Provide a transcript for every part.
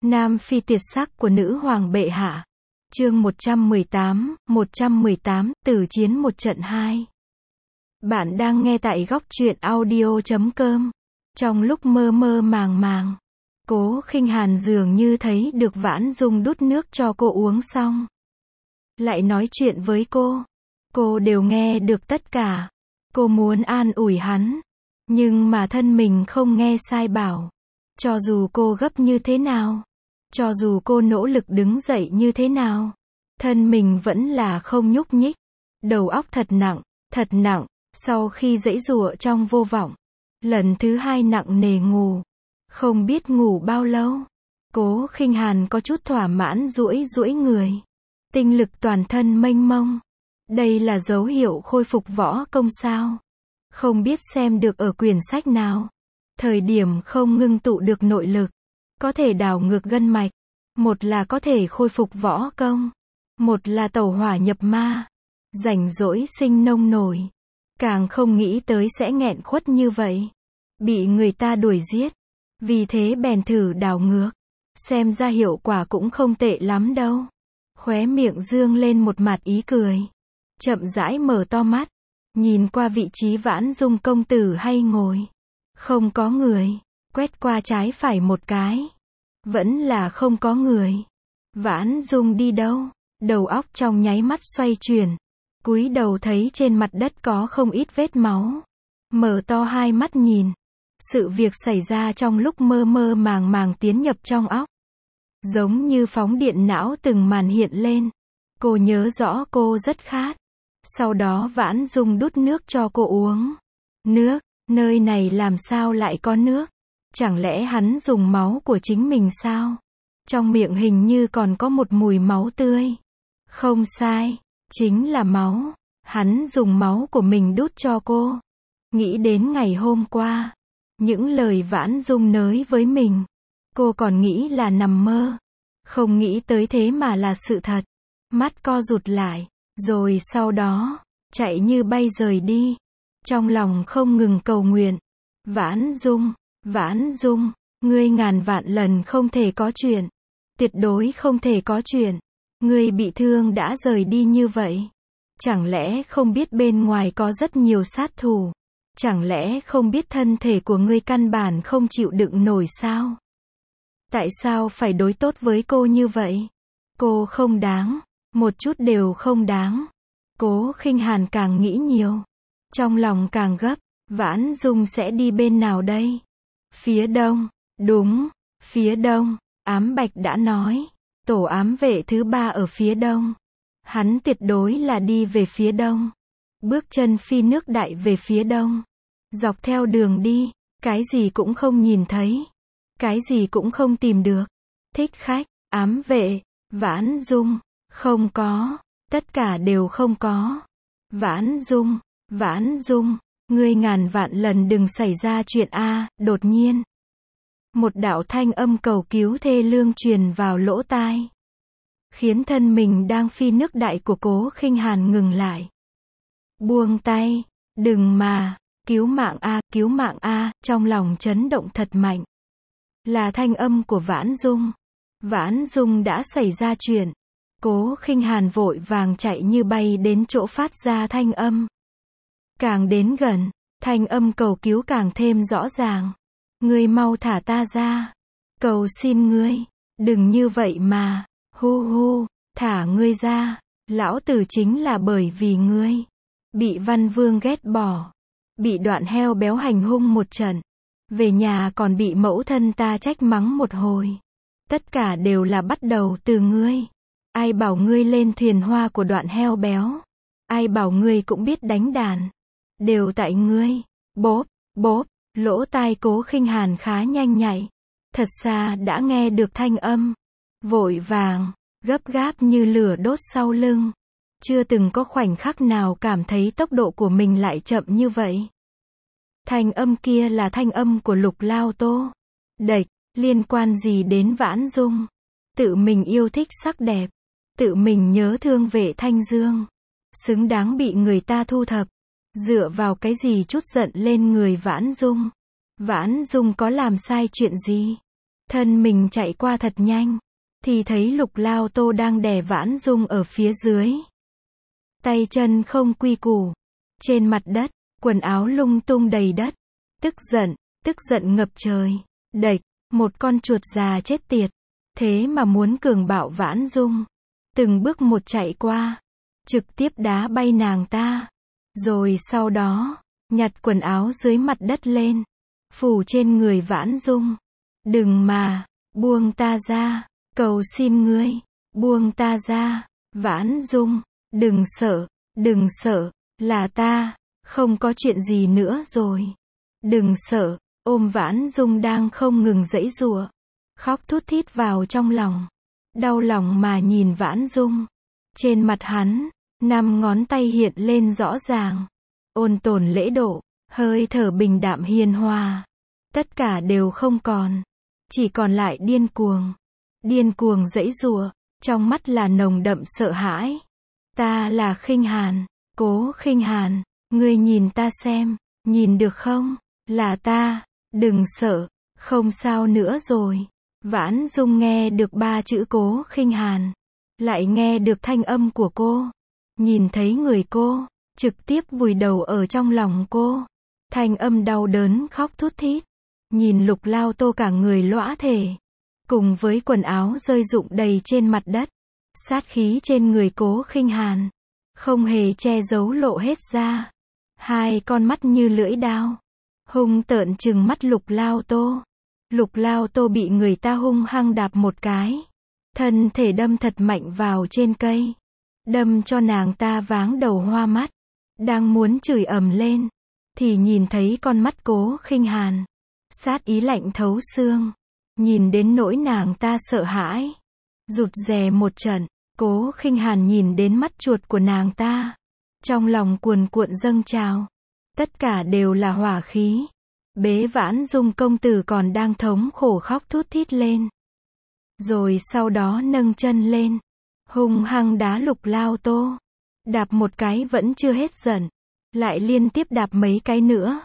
Nam phi tuyệt sắc của nữ hoàng bệ hạ. Chương 118, tử chiến một trận 2. Bạn đang nghe tại góc truyện audio.com. Trong lúc mơ mơ màng màng, Cố Khinh Hàn dường như thấy được Vãn Dung đút nước cho cô uống xong, lại nói chuyện với cô đều nghe được tất cả. Cô muốn an ủi hắn, nhưng mà thân mình không nghe sai bảo. Cho dù cô gấp như thế nào, cho dù cô nỗ lực đứng dậy như thế nào, thân mình vẫn là không nhúc nhích. Đầu óc thật nặng. Sau khi giãy giụa trong vô vọng, lần thứ 2 nặng nề ngủ. Không biết ngủ bao lâu, Cố Khinh Hàn có chút thỏa mãn duỗi người. Tinh lực toàn thân mênh mông. Đây là dấu hiệu khôi phục võ công sao? Không biết xem được ở quyển sách nào. Thời điểm không ngưng tụ được nội lực, có thể đảo ngược gân mạch. Một là có thể khôi phục võ công, một là tẩu hỏa nhập ma. Rảnh rỗi sinh nông nổi. Càng không nghĩ tới sẽ nghẹn khuất như vậy, bị người ta đuổi giết. Vì thế bèn thử đảo ngược. Xem ra hiệu quả cũng không tệ lắm đâu. Khóe miệng dương lên một mặt ý cười. Chậm rãi mở to mắt, nhìn qua vị trí Vãn Dung công tử hay ngồi. Không có người. Quét qua trái phải một cái, vẫn là không có người. Vãn Dung đi đâu? Đầu óc trong nháy mắt xoay chuyển. Cúi đầu thấy trên mặt đất có không ít vết máu. Mở to hai mắt nhìn. Sự việc xảy ra trong lúc mơ mơ màng màng tiến nhập trong óc. Giống như phóng điện não từng màn hiện lên. Cô nhớ rõ cô rất khát. Sau đó Vãn Dung đút nước cho cô uống. Nước, nơi này làm sao lại có nước? Chẳng lẽ hắn dùng máu của chính mình sao? Trong miệng hình như còn có một mùi máu tươi. Không sai, chính là máu. Hắn dùng máu của mình đút cho cô. Nghĩ đến ngày hôm qua, những lời Vãn Dung nói với mình, cô còn nghĩ là nằm mơ. Không nghĩ tới thế mà là sự thật. Mắt co rụt lại, rồi sau đó, chạy như bay rời đi. Trong lòng không ngừng cầu nguyện. Vãn Dung, ngươi ngàn vạn lần không thể có chuyện. Tuyệt đối không thể có chuyện. Ngươi bị thương đã rời đi như vậy. Chẳng lẽ không biết bên ngoài có rất nhiều sát thủ? Chẳng lẽ không biết thân thể của ngươi căn bản không chịu đựng nổi sao? Tại sao phải đối tốt với cô như vậy? Cô không đáng. Một chút đều không đáng. Cố Khinh Hàn càng nghĩ nhiều, trong lòng càng gấp. Vãn Dung sẽ đi bên nào đây? Phía đông. Đúng, phía đông. Ám Bạch đã nói, tổ ám vệ thứ 3 ở phía đông. Hắn tuyệt đối là đi về phía đông. Bước chân phi nước đại về phía đông. Dọc theo đường đi, cái gì cũng không nhìn thấy. Cái gì cũng không tìm được. Thích khách, ám vệ, Vãn Dung, không có. Tất cả đều không có. Vãn Dung, ngươi ngàn vạn lần đừng xảy ra chuyện a. Đột nhiên, một đạo thanh âm cầu cứu thê lương truyền vào lỗ tai, khiến thân mình đang phi nước đại của Cố Khinh Hàn ngừng lại. Buông tay, đừng mà, cứu mạng a, trong lòng chấn động thật mạnh. Là thanh âm của Vãn Dung. Vãn Dung đã xảy ra chuyện. Cố Khinh Hàn vội vàng chạy như bay đến chỗ phát ra thanh âm. Càng đến gần, thanh âm cầu cứu càng thêm rõ ràng. Ngươi mau thả ta ra. Cầu xin ngươi, đừng như vậy mà. Hu, thả ngươi ra. Lão tử chính là bởi vì ngươi bị Văn Vương ghét bỏ, bị Đoạn heo béo hành hung một trận, về nhà còn bị mẫu thân ta trách mắng một hồi. Tất cả đều là bắt đầu từ ngươi. Ai bảo ngươi lên thuyền hoa của Đoạn heo béo? Ai bảo ngươi cũng biết đánh đàn? Đều tại ngươi. Bốp, lỗ tai Cố Khinh Hàn khá nhanh nhạy. Thật xa đã nghe được thanh âm. Vội vàng, gấp gáp như lửa đốt sau lưng. Chưa từng có khoảnh khắc nào cảm thấy tốc độ của mình lại chậm như vậy. Thanh âm kia là thanh âm của Lục Lao Tô. Đệch, liên quan gì đến Vãn Dung? Tự mình yêu thích sắc đẹp. Tự mình nhớ thương Vệ Thanh Dương. Xứng đáng bị người ta thu thập. Dựa vào cái gì chút giận lên người Vãn Dung? Vãn Dung có làm sai chuyện gì? thân mình chạy qua thật nhanh, thì thấy Lục Lao Tô đang đè Vãn Dung ở phía dưới. Tay chân không quy củ, trên mặt đất, quần áo lung tung đầy đất. Tức giận ngập trời, đệch, một con chuột già chết tiệt, thế mà muốn cường bạo Vãn Dung. Từng bước một chạy qua, trực tiếp đá bay nàng ta, rồi sau đó, nhặt quần áo dưới mặt đất lên, phủ trên người Vãn Dung. Đừng mà, buông ta ra, cầu xin ngươi, buông ta ra, Vãn Dung, đừng sợ, là ta, không có chuyện gì nữa rồi. Đừng sợ, ôm Vãn Dung đang không ngừng giãy giụa, khóc thút thít vào trong lòng. Đau lòng mà nhìn Vãn Dung. Trên mặt hắn, 5 ngón tay hiện lên rõ ràng. Ôn tồn lễ độ, hơi thở bình đạm hiền hòa. Tất cả đều không còn. Chỉ còn lại điên cuồng. Điên cuồng giãy giụa, trong mắt là nồng đậm sợ hãi. Ta là Khinh Hàn, Cố Khinh Hàn, ngươi nhìn ta xem, nhìn được không? Là ta, đừng sợ, không sao nữa rồi. Vãn Dung nghe được 3 chữ Cố Khinh Hàn, lại nghe được thanh âm của cô, nhìn thấy người cô, trực tiếp vùi đầu ở trong lòng cô. Thanh âm đau đớn khóc thút thít, nhìn Lục Lao Tô cả người lõa thể, cùng với quần áo rơi rụng đầy trên mặt đất, sát khí trên người Cố Khinh Hàn, không hề che giấu lộ hết ra. 2 con mắt như lưỡi dao, hung tợn trừng mắt Lục Lao Tô. Lục Lao Tô bị người ta hung hăng đạp một cái, thân thể đâm thật mạnh vào trên cây, đâm cho nàng ta váng đầu hoa mắt, đang muốn chửi ầm lên, thì nhìn thấy con mắt Cố Khinh Hàn, sát ý lạnh thấu xương, nhìn đến nỗi nàng ta sợ hãi, rụt rè một trận. Cố Khinh Hàn nhìn đến mắt chuột của nàng ta, trong lòng cuồn cuộn dâng trào, tất cả đều là hỏa khí. Bế Vãn Dung công tử còn đang thống khổ khóc thút thít lên, rồi sau đó nâng chân lên, hung hăng đá Lục Lao Tô, đạp một cái vẫn chưa hết giận, lại liên tiếp đạp mấy cái nữa.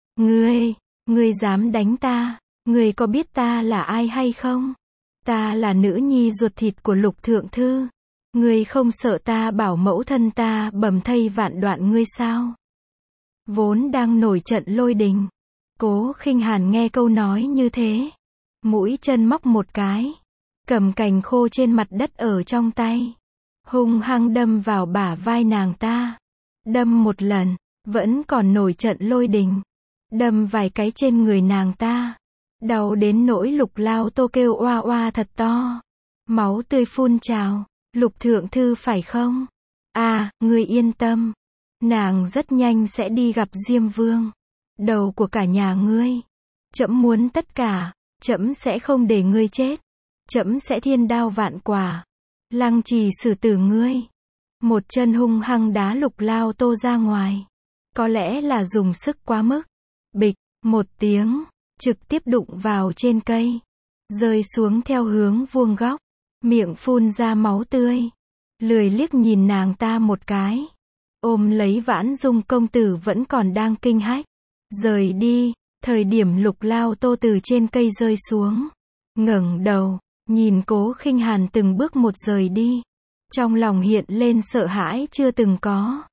Ngươi dám đánh ta, ngươi có biết ta là ai hay không? Ta là nữ nhi ruột thịt của Lục thượng thư, ngươi không sợ ta bảo mẫu thân ta bầm thây vạn đoạn ngươi sao? Vốn đang nổi trận lôi đình, Cố Khinh Hàn nghe câu nói như thế, mũi chân móc một cái, cầm cành khô trên mặt đất ở trong tay, hung hăng đâm vào bả vai nàng ta. Đâm một lần, vẫn còn nổi trận lôi đình, đâm vài cái trên người nàng ta, đau đến nỗi Lục Lao Tô kêu oa oa thật to, máu tươi phun trào. Lục thượng thư phải không? Ngươi yên tâm, nàng rất nhanh sẽ đi gặp Diêm Vương, đầu của cả nhà ngươi. Trẫm muốn tất cả, trẫm sẽ không để ngươi chết, trẫm sẽ thiên đao vạn quả, lăng trì xử tử ngươi. Một chân hung hăng đá Lục Lao Tô ra ngoài, có lẽ là dùng sức quá mức, bịch, một tiếng, trực tiếp đụng vào trên cây, rơi xuống theo hướng vuông góc, miệng phun ra máu tươi, lười liếc nhìn nàng ta một cái, ôm lấy Vãn Dung công tử vẫn còn đang kinh hách, rời đi. Thời điểm Lục Lao Tô từ trên cây rơi xuống, ngẩng đầu, nhìn Cố Khinh Hàn từng bước một rời đi, trong lòng hiện lên sợ hãi chưa từng có.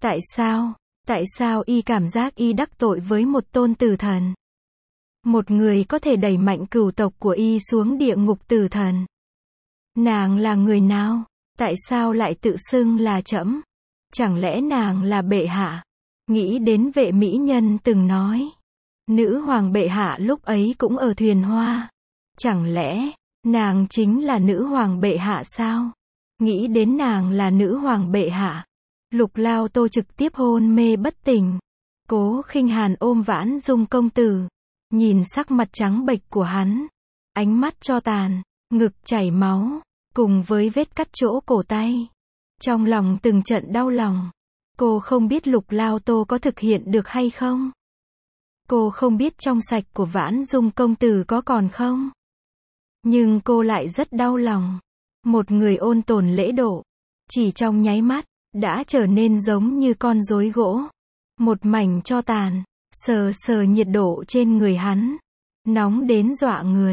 Tại sao y cảm giác y đắc tội với một tôn tử thần? Một người có thể đẩy mạnh cửu tộc của y xuống địa ngục tử thần. Nàng là người nào? Tại sao lại tự xưng là trẫm? Chẳng lẽ nàng là bệ hạ? Nghĩ đến Vệ mỹ nhân từng nói, nữ hoàng bệ hạ lúc ấy cũng ở thuyền hoa. Chẳng lẽ, nàng chính là nữ hoàng bệ hạ sao? Nghĩ đến nàng là nữ hoàng bệ hạ, Lục Lao Tô trực tiếp hôn mê bất tỉnh. Cố Khinh Hàn ôm Vãn Dung công tử, nhìn sắc mặt trắng bệch của hắn, ánh mắt cho tàn, ngực chảy máu, cùng với vết cắt chỗ cổ tay. Trong lòng từng trận đau lòng. Cô không biết Lục Lao Tô có thực hiện được hay không. Cô không biết trong sạch của Vãn Dung công tử có còn không. Nhưng cô lại rất đau lòng. Một người ôn tồn lễ độ, chỉ trong nháy mắt, đã trở nên giống như con rối gỗ. Một mảnh tro tàn, sờ sờ nhiệt độ trên người hắn, nóng đến dọa người.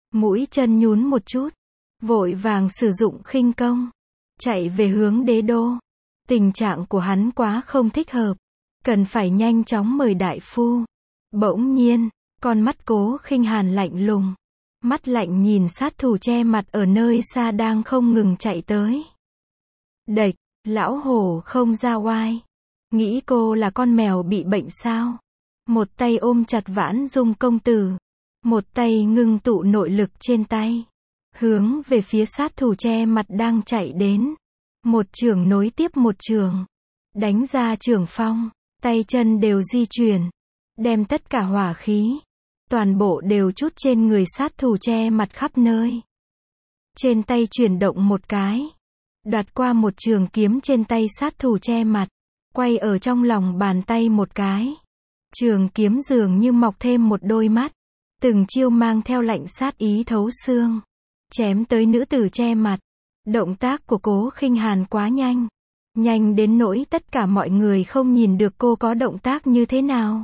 mũi chân nhún một chút, vội vàng sử dụng khinh công, chạy về hướng đế đô. Tình trạng của hắn quá không thích hợp, cần phải nhanh chóng mời đại phu. Bỗng nhiên, con mắt Cố Khinh Hàn lạnh lùng, mắt lạnh nhìn sát thủ che mặt ở nơi xa đang không ngừng chạy tới. Đệch, lão hổ không ra oai, nghĩ cô là con mèo bị bệnh sao? Một tay ôm chặt Vãn Dung công tử, một tay ngưng tụ nội lực trên tay, hướng về phía sát thủ che mặt đang chạy đến. Một chưởng nối tiếp một chưởng, đánh ra chưởng phong, tay chân đều di chuyển, đem tất cả hỏa khí, toàn bộ đều trút trên người sát thủ che mặt khắp nơi. Trên tay chuyển động một cái, đoạt qua một trường kiếm trên tay sát thủ che mặt, quay ở trong lòng bàn tay một cái. Trường kiếm dường như mọc thêm một đôi mắt, từng chiêu mang theo lạnh sát ý thấu xương, chém tới nữ tử che mặt. Động tác của Cố Khinh Hàn quá nhanh, nhanh đến nỗi tất cả mọi người không nhìn được cô có động tác như thế nào,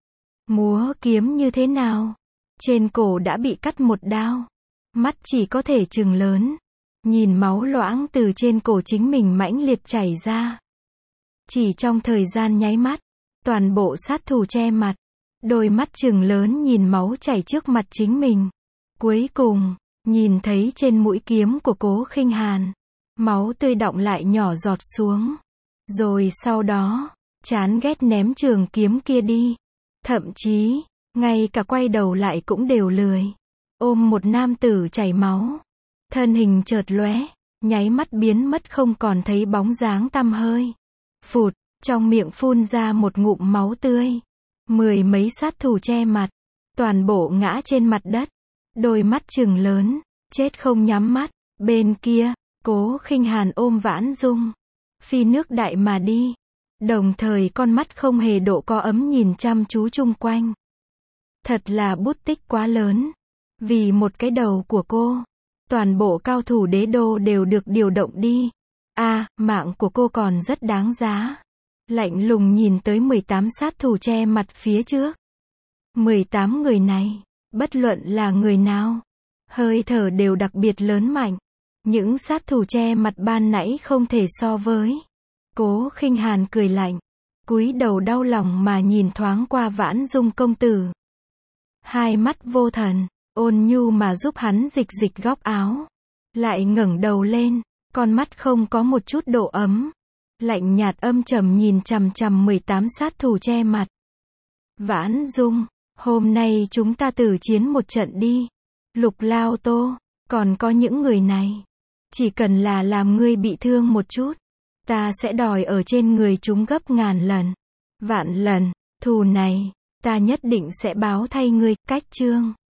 múa kiếm như thế nào. Trên cổ đã bị cắt một đao, mắt chỉ có thể trừng lớn, nhìn máu loãng từ trên cổ chính mình mãnh liệt chảy ra. Chỉ trong thời gian nháy mắt, toàn bộ sát thủ che mặt, đôi mắt trừng lớn nhìn máu chảy trước mặt chính mình. Cuối cùng, nhìn thấy trên mũi kiếm của Cố Khinh Hàn, máu tươi đọng lại nhỏ giọt xuống. Rồi sau đó, chán ghét ném trường kiếm kia đi. Thậm chí, ngay cả quay đầu lại cũng đều lười. Ôm một nam tử chảy máu, thân hình chợt lóe, nháy mắt biến mất không còn thấy bóng dáng tăm hơi. Phụt, trong miệng phun ra một ngụm máu tươi. Mười mấy sát thủ che mặt, toàn bộ ngã trên mặt đất, đôi mắt trừng lớn, chết không nhắm mắt. Bên kia, Cố Khinh Hàn ôm Vãn Dung, phi nước đại mà đi, đồng thời con mắt không hề độ co ấm nhìn chăm chú chung quanh. Thật là bút tích quá lớn, vì một cái đầu của cô, toàn bộ cao thủ đế đô đều được điều động đi. Mạng của cô còn rất đáng giá. Lạnh lùng nhìn tới 18 sát thủ che mặt phía trước. 18 người này, bất luận là người nào, hơi thở đều đặc biệt lớn mạnh. Những sát thủ che mặt ban nãy không thể so với. Cố Khinh Hàn cười lạnh, cúi đầu đau lòng mà nhìn thoáng qua Vãn Dung công tử. Hai mắt vô thần, ôn nhu mà giúp hắn dịch dịch góc áo. Lại ngẩng đầu lên, con mắt không có một chút độ ấm, lạnh nhạt âm trầm nhìn chằm chằm 18 sát thủ che mặt. Vãn Dung, hôm nay chúng ta tử chiến một trận đi. Lục Lao Tô, còn có những người này, chỉ cần là làm ngươi bị thương một chút, ta sẽ đòi ở trên người chúng gấp ngàn lần, vạn lần. Thù này, ta nhất định sẽ báo thay ngươi. Cách chương